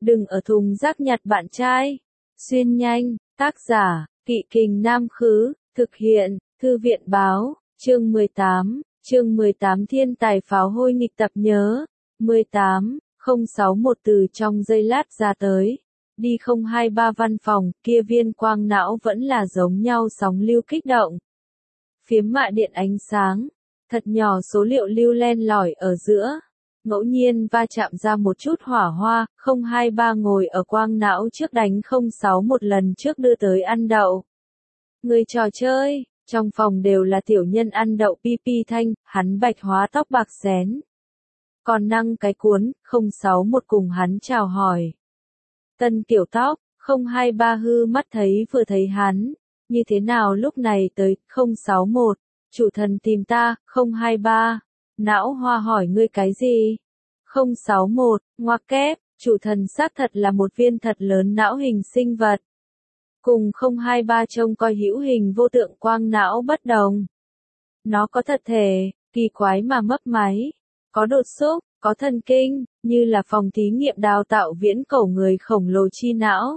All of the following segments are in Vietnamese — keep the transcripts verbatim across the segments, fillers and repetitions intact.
Đừng ở thùng rác nhặt bạn trai. Xuyên nhanh, tác giả, Kỵ Kình Nam Khứ, thực hiện, Thư viện Báo, chương mười tám, chương mười tám Thiên tài pháo hôi nghịch tập nhớ, mười tám, không sáu một từ trong giây lát ra tới. Đi không hai ba văn phòng, kia viên quang não vẫn là giống nhau sóng lưu kích động. Phiếm mạ điện ánh sáng, thật nhỏ số liệu lưu len lỏi ở giữa. Ngẫu nhiên va chạm ra một chút hỏa hoa, không hai ba ngồi ở quang não trước đánh không sáu một lần trước đưa tới ăn đậu. Người trò chơi, trong phòng đều là tiểu nhân ăn đậu pi pi thanh, hắn bạch hóa tóc bạc xén. Còn năng cái cuốn, không sáu một cùng hắn chào hỏi. Tân kiểu tóc, không hai ba hư mắt thấy vừa thấy hắn, như thế nào lúc này tới, không sáu một, chủ thần tìm ta, không hai ba. Não hoa hỏi ngươi cái gì? không sáu một, ngoặc kép, chủ thần xác thật là một viên thật lớn não hình sinh vật. Cùng không hai ba trông coi hữu hình vô tượng quang não bất đồng. Nó có thật thể, kỳ quái mà mấp máy, có đột xúc, có thần kinh, như là phòng thí nghiệm đào tạo viễn cổ người khổng lồ chi não.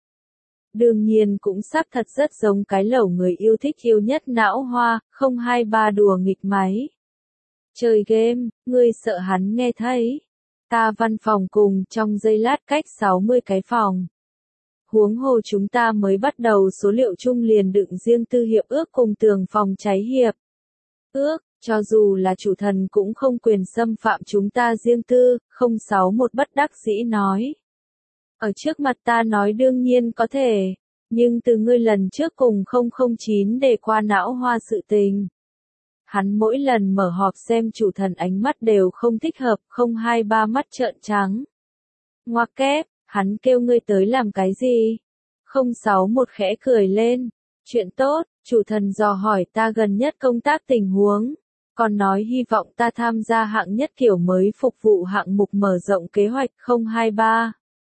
Đương nhiên cũng xác thật rất giống cái lẩu người yêu thích yêu nhất não hoa, không hai ba đùa nghịch máy. Chơi game, ngươi sợ hắn nghe thấy. Ta văn phòng cùng trong giây lát cách sáu mươi cái phòng. Huống hồ chúng ta mới bắt đầu số liệu chung liền đựng riêng tư hiệp ước cùng tường phòng cháy hiệp. Ước, cho dù là chủ thần cũng không quyền xâm phạm chúng ta riêng tư, không sáu một bất đắc dĩ nói. Ở trước mặt ta nói đương nhiên có thể, nhưng từ ngươi lần trước cùng không không chín để qua não hoa sự tình. Hắn mỗi lần mở họp xem chủ thần ánh mắt đều không thích hợp, không hai ba mắt trợn trắng. Ngoặc kép, hắn kêu ngươi tới làm cái gì? không sáu một khẽ cười lên. Chuyện tốt, chủ thần dò hỏi ta gần nhất công tác tình huống. Còn nói hy vọng ta tham gia hạng nhất kiểu mới phục vụ hạng mục mở rộng kế hoạch không hai ba.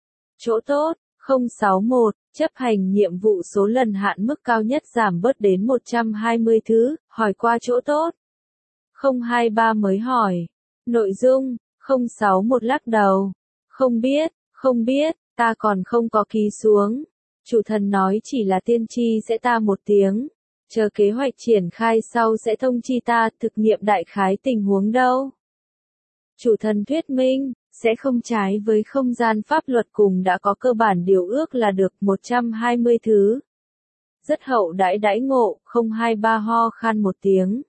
Chỗ tốt, không sáu một, chấp hành nhiệm vụ số lần hạn mức cao nhất giảm bớt đến một trăm hai mươi thứ, hỏi qua chỗ tốt. không hai ba mới hỏi. Nội dung, không sáu một lắc đầu. Không biết, không biết, ta còn không có ký xuống. Chủ thần nói chỉ là tiên tri sẽ ta một tiếng. Chờ kế hoạch triển khai sau sẽ thông chi ta thực nghiệm đại khái tình huống đâu. Chủ thần thuyết minh, sẽ không trái với không gian pháp luật cùng đã có cơ bản điều ước là được một trăm hai mươi thứ. Rất hậu đãi đãi ngộ, không hai ba ho khan một tiếng.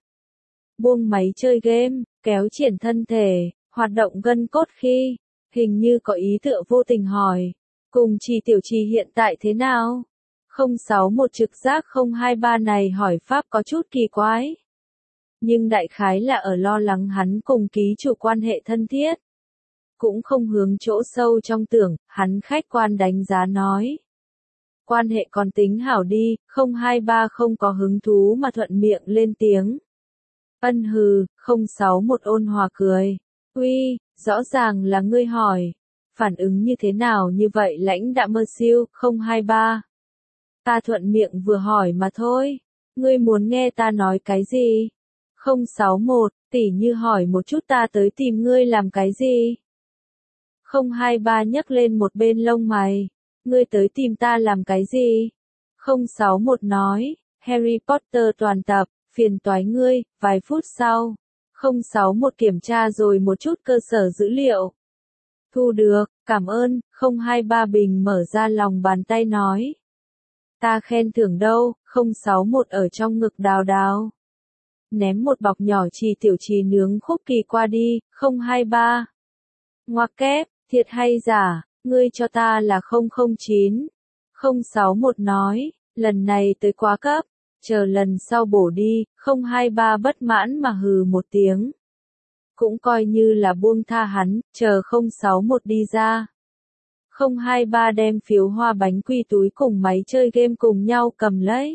Buông máy chơi game, kéo triển thân thể, hoạt động gân cốt khi, hình như có ý tựa vô tình hỏi. Cùng Trì Tiểu Trì hiện tại thế nào? không sáu một trực giác không hai ba này hỏi pháp có chút kỳ quái. Nhưng đại khái là ở lo lắng hắn cùng ký chủ quan hệ thân thiết. Cũng không hướng chỗ sâu trong tưởng, hắn khách quan đánh giá nói. Quan hệ còn tính hảo đi, không hai ba không có hứng thú mà thuận miệng lên tiếng. Ân hừ, không sáu một ôn hòa cười. Uy, rõ ràng là ngươi hỏi. Phản ứng như thế nào như vậy lãnh đạm mơ siêu, không hai ba. Ta thuận miệng vừa hỏi mà thôi. Ngươi muốn nghe ta nói cái gì? không sáu một, tỉ như hỏi một chút ta tới tìm ngươi làm cái gì? không hai ba nhấc lên một bên lông mày. Ngươi tới tìm ta làm cái gì? không sáu một nói, Harry Potter toàn tập, phiền toái ngươi, vài phút sau. không sáu một kiểm tra rồi một chút cơ sở dữ liệu. Thu được, cảm ơn, không hai ba bình mở ra lòng bàn tay nói. Ta khen thưởng đâu, không sáu một ở trong ngực đào đào. Ném một bọc nhỏ Trì Tiểu Trì nướng khúc kỳ qua đi, không hai ba. Ngoặc kép, thiệt hay giả, ngươi cho ta là không không chín. không sáu một nói, lần này tới quá cấp, chờ lần sau bổ đi, không hai ba bất mãn mà hừ một tiếng. Cũng coi như là buông tha hắn, chờ không sáu một đi ra. không hai ba đem phiếu hoa bánh quy túi cùng máy chơi game cùng nhau cầm lấy.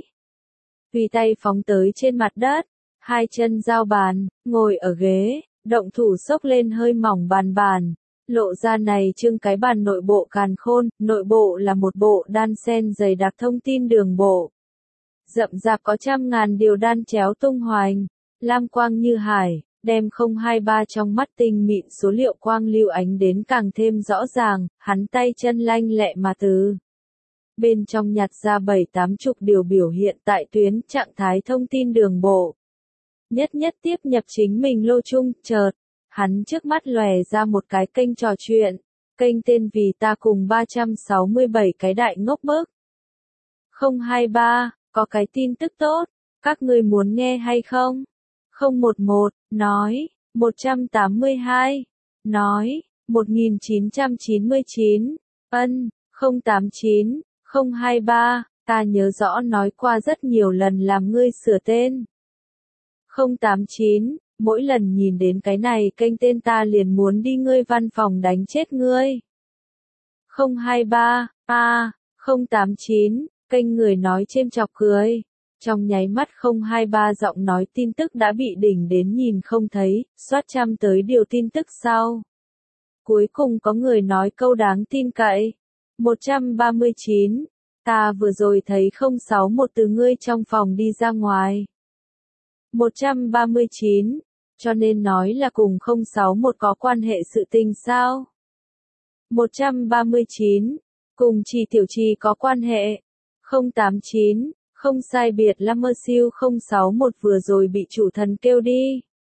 Tùy tay phóng tới trên mặt đất, hai chân giao bàn, ngồi ở ghế, động thủ xốc lên hơi mỏng bàn bàn. Lộ ra này trưng cái bàn nội bộ càn khôn, nội bộ là một bộ đan sen dày đặc thông tin đường bộ. Rậm rạp có trăm ngàn điều đan chéo tung hoành, lam quang như hải, đem không hai ba trong mắt tinh mịn số liệu quang lưu ánh đến càng thêm rõ ràng, hắn tay chân lanh lẹ mà từ bên trong nhặt ra bảy tám chục điều biểu hiện tại tuyến trạng thái thông tin đường bộ. Nhất nhất tiếp nhập chính mình lô chung, chợt, hắn trước mắt lòe ra một cái kênh trò chuyện, kênh tên vì ta cùng ba trăm sáu mươi bảy cái đại ngốc bức. không hai ba, có cái tin tức tốt, các ngươi muốn nghe hay không? không một một, nói, một trăm tám mươi hai, nói, một nghìn chín trăm chín mươi chín, ân, không tám chín, không hai ba, ta nhớ rõ nói qua rất nhiều lần làm ngươi sửa tên. không tám chín, mỗi lần nhìn đến cái này kênh tên ta liền muốn đi ngươi văn phòng đánh chết ngươi. không hai ba, a, không tám chín, kênh người nói chêm chọc cười. Trong nháy mắt không hai ba giọng nói tin tức đã bị đỉnh đến nhìn không thấy, soát trăm tới điều tin tức sau. Cuối cùng có người nói câu đáng tin cậy. một trăm ba mươi chín, ta vừa rồi thấy không sáu một từ ngươi trong phòng đi ra ngoài. một trăm ba mươi chín, cho nên nói là cùng không sáu một có quan hệ sự tình sao? một trăm ba mươi chín, cùng Trì Tiểu Trì có quan hệ. không tám chín, không sai biệt là mơ siêu không sáu một vừa rồi bị chủ thần kêu đi.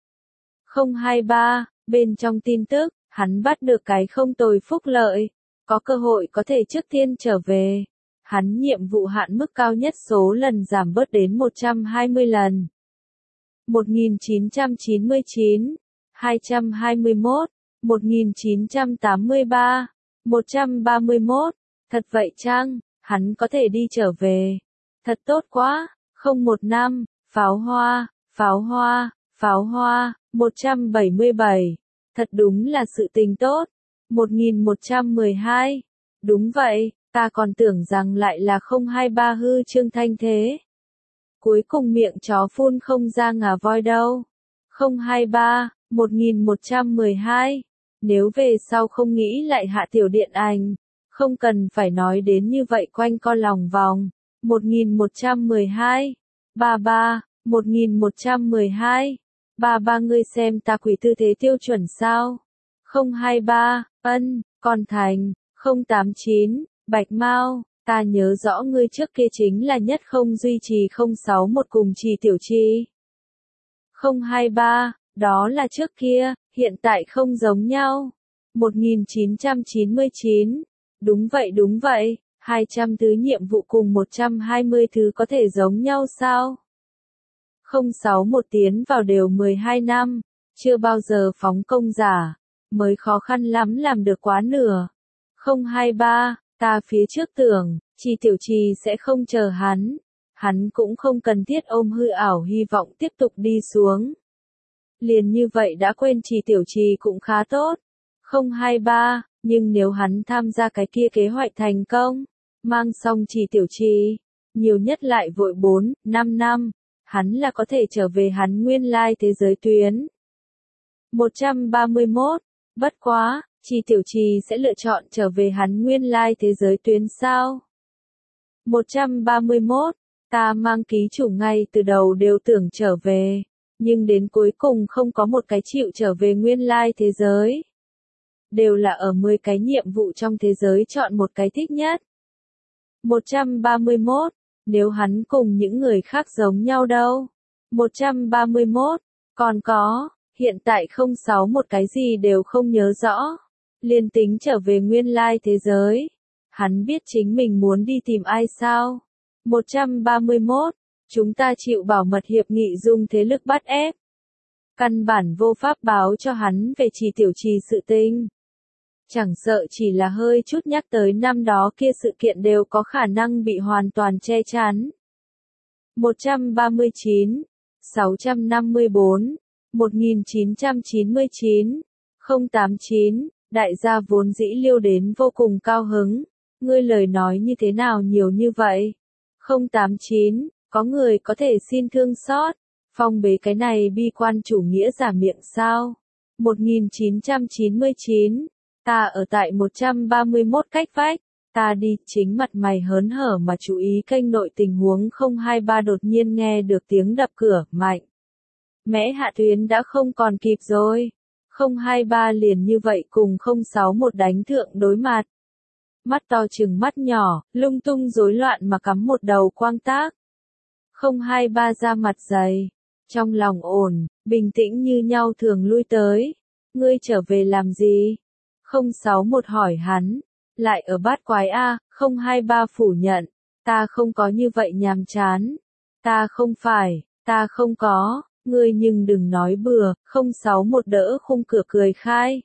không hai ba, bên trong tin tức, hắn bắt được cái không tồi phúc lợi, có cơ hội có thể trước tiên trở về. Hắn nhiệm vụ hạn mức cao nhất số lần giảm bớt đến một trăm hai mươi lần. một nghìn chín trăm chín mươi chín, hai trăm hai mươi mốt, một nghìn chín trăm tám mươi ba, một trăm ba mươi mốt, thật vậy chăng, hắn có thể đi trở về. Thật tốt quá, không một năm, pháo hoa, pháo hoa, pháo hoa, một trăm bảy mươi bảy, thật đúng là sự tình tốt. một nghìn một trăm mười hai, đúng vậy, ta còn tưởng rằng lại là không hai ba hư trương thanh thế. Cuối cùng miệng chó phun không ra ngà voi đâu. không hai ba, một nghìn một trăm mười hai, nếu về sau không nghĩ lại hạ tiểu điện ảnh, không cần phải nói đến như vậy quanh co lòng vòng. một nghìn một trăm mười hai, ba ba, một nghìn một trăm mười hai, ba ba ngươi xem ta quỷ tư thế tiêu chuẩn sao? không hai ba, ân, còn thành, không tám chín, Bạch Mao, ta nhớ rõ ngươi trước kia chính là nhất không duy trì không sáu một cùng Trì Tiểu Trì. không hai ba, đó là trước kia, hiện tại không giống nhau. một nghìn chín trăm chín mươi chín, đúng vậy đúng vậy, hai trăm thứ nhiệm vụ cùng một trăm hai mươi thứ có thể giống nhau sao? không sáu một tiến vào đều mười hai năm, chưa bao giờ phóng công giả, mới khó khăn lắm làm được quá nửa. không hai ba, ta phía trước tưởng, Trì Tiểu Trì sẽ không chờ hắn, hắn cũng không cần thiết ôm hư ảo hy vọng tiếp tục đi xuống. Liền như vậy đã quên Trì Tiểu Trì cũng khá tốt. không hai ba, nhưng nếu hắn tham gia cái kia kế hoạch thành công, mang xong Trì Tiểu Trì, nhiều nhất lại vội bốn, năm năm, hắn là có thể trở về hắn nguyên lai thế giới tuyến. một trăm ba mươi mốt, bất quá, Trì Tiểu Trì sẽ lựa chọn trở về hắn nguyên lai thế giới tuyến sao? một trăm ba mươi mốt, ta mang ký chủ ngay từ đầu đều tưởng trở về, nhưng đến cuối cùng không có một cái chịu trở về nguyên lai thế giới. Đều là ở mười cái nhiệm vụ trong thế giới chọn một cái thích nhất. một trăm ba mươi mốt, nếu hắn cùng những người khác giống nhau đâu. một trăm ba mươi mốt, còn có, hiện tại không sáu một cái gì đều không nhớ rõ. Liên tính trở về nguyên lai thế giới. Hắn biết chính mình muốn đi tìm ai sao? một trăm ba mươi mốt, chúng ta chịu bảo mật hiệp nghị dùng thế lực bắt ép. Căn bản vô pháp báo cho hắn về Trì Tiểu Trì sự tình. Chẳng sợ chỉ là hơi chút nhắc tới năm đó kia sự kiện đều có khả năng bị hoàn toàn che chắn. một trăm ba mươi chín, sáu trăm năm mươi bốn, một nghìn chín trăm chín mươi chín, không tám chín, đại gia vốn dĩ liêu đến vô cùng cao hứng. Ngươi lời nói như thế nào nhiều như vậy? không tám chín, có người có thể xin thương xót, phong bế cái này bi quan chủ nghĩa giả miệng sao? một nghìn chín trăm chín mươi chín, ta ở tại một trăm ba mươi mốt cách vách, ta đi, chính mặt mày hớn hở mà chú ý kênh nội tình huống không hai ba đột nhiên nghe được tiếng đập cửa, mạnh. Mẽ Hạ Tuyến đã không còn kịp rồi. không hai ba liền như vậy cùng không sáu một đánh thượng đối mặt. Mắt to trừng mắt nhỏ, lung tung rối loạn mà cắm một đầu quang tác. không hai ba ra mặt dày, trong lòng ổn, bình tĩnh như nhau thường lui tới. Ngươi trở về làm gì? không sáu một hỏi hắn, lại ở bát quái a. không hai ba phủ nhận, ta không có như vậy nhàm chán. Ta không phải, ta không có, ngươi nhưng đừng nói bừa. không sáu một đỡ khung cửa cười khai.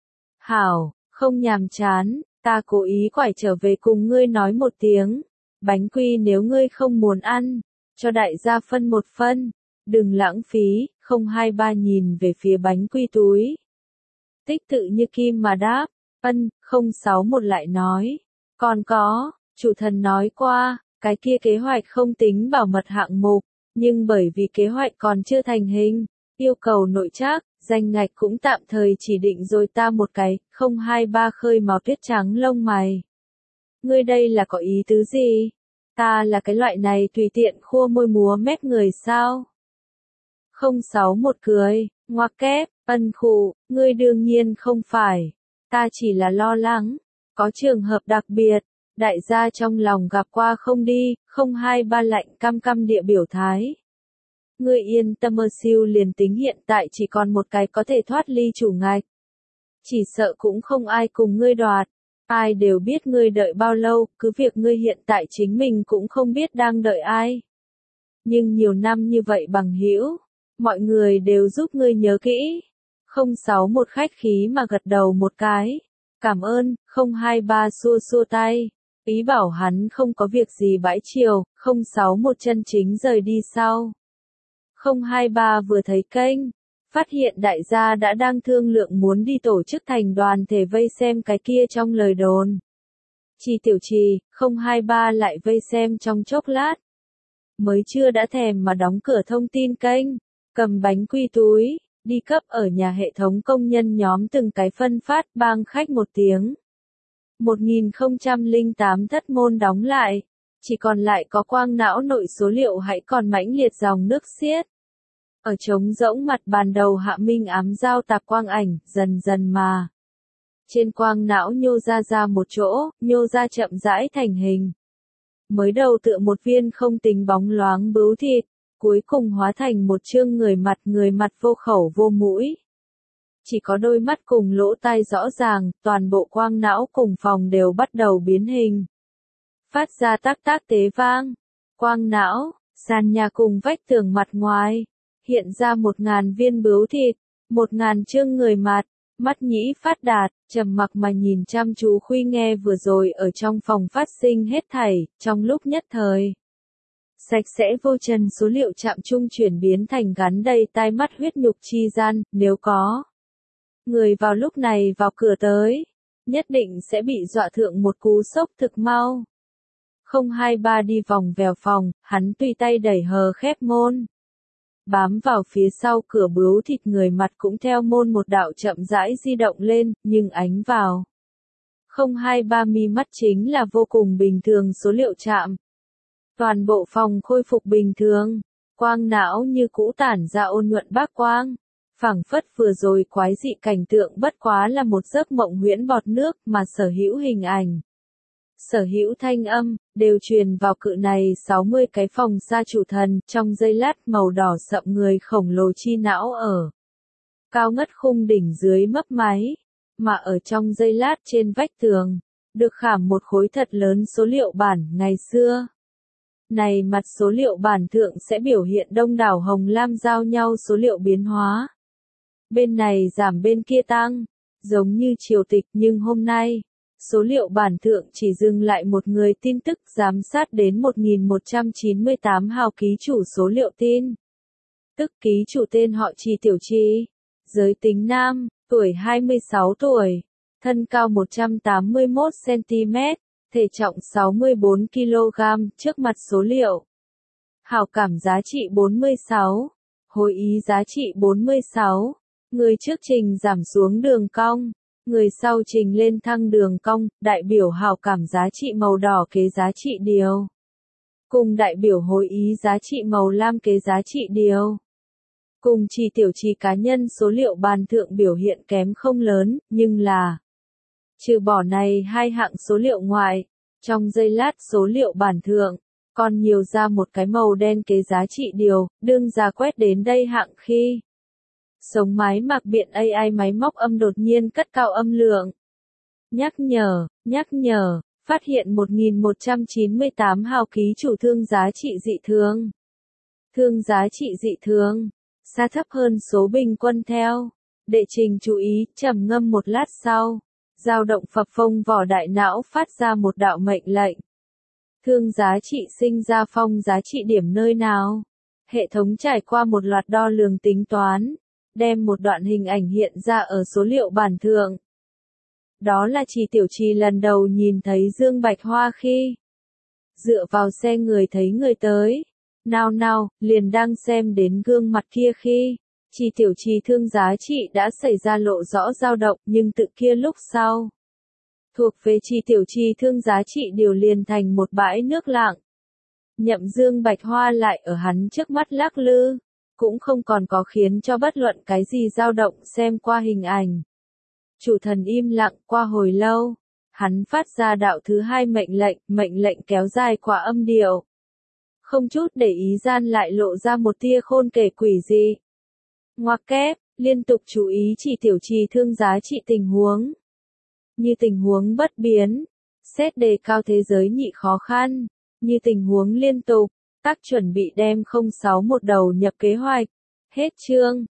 Hảo, không nhàm chán, ta cố ý quải trở về cùng ngươi nói một tiếng. Bánh quy nếu ngươi không muốn ăn, cho đại gia phân một phân, đừng lãng phí. không hai ba nhìn về phía bánh quy túi. Tích tự như kim mà đáp, ân. không sáu một lại nói, còn có, chủ thần nói qua, cái kia kế hoạch không tính bảo mật hạng mục, nhưng bởi vì kế hoạch còn chưa thành hình, yêu cầu nội trác, danh ngạch cũng tạm thời chỉ định rồi ta một cái. không hai ba khơi màu tuyết trắng lông mày. Ngươi đây là có ý tứ gì? Ta là cái loại này tùy tiện khua môi múa mép người sao? không sáu một cười, ngoặc kép, ân khụ, ngươi đương nhiên không phải. Ta chỉ là lo lắng, có trường hợp đặc biệt, đại gia trong lòng gặp qua không đi. không hai ba lạnh căm căm địa biểu thái. Ngươi yên tâm, mơ siêu liền tính hiện tại chỉ còn một cái có thể thoát ly chủ ngạch. Chỉ sợ cũng không ai cùng ngươi đoạt. Ai đều biết ngươi đợi bao lâu, cứ việc ngươi hiện tại chính mình cũng không biết đang đợi ai. Nhưng nhiều năm như vậy bằng hữu, mọi người đều giúp ngươi nhớ kỹ. không sáu một khách khí mà gật đầu một cái. Cảm ơn. không hai ba xua xua tay, ý bảo hắn không có việc gì bãi chiều. không sáu một chân chính rời đi sau. không hai ba vừa thấy kênh, phát hiện đại gia đã đang thương lượng muốn đi tổ chức thành đoàn thể vây xem cái kia trong lời đồn. Trì tiểu trì, không hai ba lại vây xem trong chốc lát. Mới chưa đã thèm mà đóng cửa thông tin kênh, cầm bánh quy túi, đi cấp ở nhà hệ thống công nhân nhóm từng cái phân phát bang khách một tiếng. một nghìn không trăm lẻ tám thất môn đóng lại, chỉ còn lại có quang não nội số liệu hãy còn mãnh liệt dòng nước xiết. Ở trống rỗng mặt bàn đầu Hạ Minh ám giao tạp quang ảnh, dần dần mà. Trên quang não nhô ra ra một chỗ, nhô ra chậm rãi thành hình. Mới đầu tựa một viên không tính bóng loáng bướu thịt, cuối cùng hóa thành một chương người mặt người mặt vô khẩu vô mũi. Chỉ có đôi mắt cùng lỗ tai rõ ràng, toàn bộ quang não cùng phòng đều bắt đầu biến hình. Phát ra tác tác tế vang. Quang não, sàn nhà cùng vách tường mặt ngoài. Hiện ra một ngàn viên bướu thịt, một ngàn chương người mặt, mắt nhĩ phát đạt, trầm mặc mà nhìn chăm chú khuy nghe vừa rồi ở trong phòng phát sinh hết thảy, trong lúc nhất thời. Sạch sẽ vô trần số liệu chạm chung chuyển biến thành gắn đầy tai mắt huyết nhục chi gian, nếu có người vào lúc này vào cửa tới, nhất định sẽ bị dọa thượng một cú sốc thực mau. không hai ba đi vòng vèo phòng, hắn tùy tay đẩy hờ khép môn. Bám vào phía sau cửa bướu thịt người mặt cũng theo môn một đạo chậm rãi di động lên, nhưng ánh vào. không hai ba mi mắt chính là vô cùng bình thường số liệu chạm. Toàn bộ phòng khôi phục bình thường, quang não như cũ tản ra ôn nhuận bác quang. Phảng phất vừa rồi quái dị cảnh tượng bất quá là một giấc mộng huyễn bọt nước mà sở hữu hình ảnh. Sở hữu thanh âm, đều truyền vào cự này sáu mươi cái phòng xa chủ thần, trong giây lát màu đỏ sậm người khổng lồ chi não ở. Cao ngất khung đỉnh dưới mấp máy, mà ở trong giây lát trên vách tường, được khảm một khối thật lớn số liệu bản ngày xưa. Này mặt số liệu bản thượng sẽ biểu hiện đông đảo hồng lam giao nhau số liệu biến hóa. Bên này giảm bên kia tăng, giống như triều tịch nhưng hôm nay. Số liệu bản thượng chỉ dừng lại một người tin tức giám sát đến một nghìn một trăm chín mươi tám hào ký chủ số liệu tin. Tức ký chủ tên họ Trì Tiểu Trì, giới tính nam, tuổi hai mươi sáu tuổi, thân cao một trăm tám mươi mốt xăng-ti-mét, thể trọng sáu mươi bốn ki lô gam, trước mặt số liệu. Hào cảm giá trị bốn mươi sáu, hồi ý giá trị bốn mươi sáu, người trước trình giảm xuống đường cong. Người sau trình lên thăng đường cong, đại biểu hào cảm giá trị màu đỏ kế giá trị điều. Cùng đại biểu hồi ý giá trị màu lam kế giá trị điều. Cùng chỉ tiểu trì cá nhân số liệu bàn thượng biểu hiện kém không lớn, nhưng là trừ bỏ này hai hạng số liệu ngoài, trong giây lát số liệu bản thượng, còn nhiều ra một cái màu đen kế giá trị điều, đương ra quét đến đây hạng khi sống máy mặc biện a i máy móc âm đột nhiên cất cao âm lượng. Nhắc nhở, nhắc nhở, phát hiện một nghìn một trăm chín mươi tám hào ký chủ thương giá trị dị thường. Thương giá trị dị thường, xa thấp hơn số bình quân theo. Đệ trình chú ý, trầm ngâm một lát sau. Dao động phập phồng vỏ đại não phát ra một đạo mệnh lệnh. Thương giá trị sinh ra phong giá trị điểm nơi nào? Hệ thống trải qua một loạt đo lường tính toán, đem một đoạn hình ảnh hiện ra ở số liệu bản thượng. Đó là Trì Tiểu Trì lần đầu nhìn thấy Dương Bạch Hoa khi dựa vào xe người thấy người tới. Nào nào, liền đang xem đến gương mặt kia khi Trì Tiểu Trì thương giá trị đã xảy ra lộ rõ dao động, nhưng tự kia lúc sau thuộc về Trì Tiểu Trì thương giá trị điều liền thành một bãi nước lặng. Nhậm Dương Bạch Hoa lại ở hắn trước mắt lắc lư, cũng không còn có khiến cho bất luận cái gì dao động xem qua hình ảnh. Chủ thần im lặng qua hồi lâu, hắn phát ra đạo thứ hai mệnh lệnh, mệnh lệnh kéo dài qua âm điệu. Không chút để ý gian lại lộ ra một tia khôn kể quỷ dị. Ngoặc kép, liên tục chú ý Trì Tiểu Trì thương giá trị tình huống. Như tình huống bất biến, xét đề cao thế giới nhị khó khăn. Như tình huống liên tục, tác chuẩn bị đem không sáu một đầu nhập kế hoạch. Hết chương.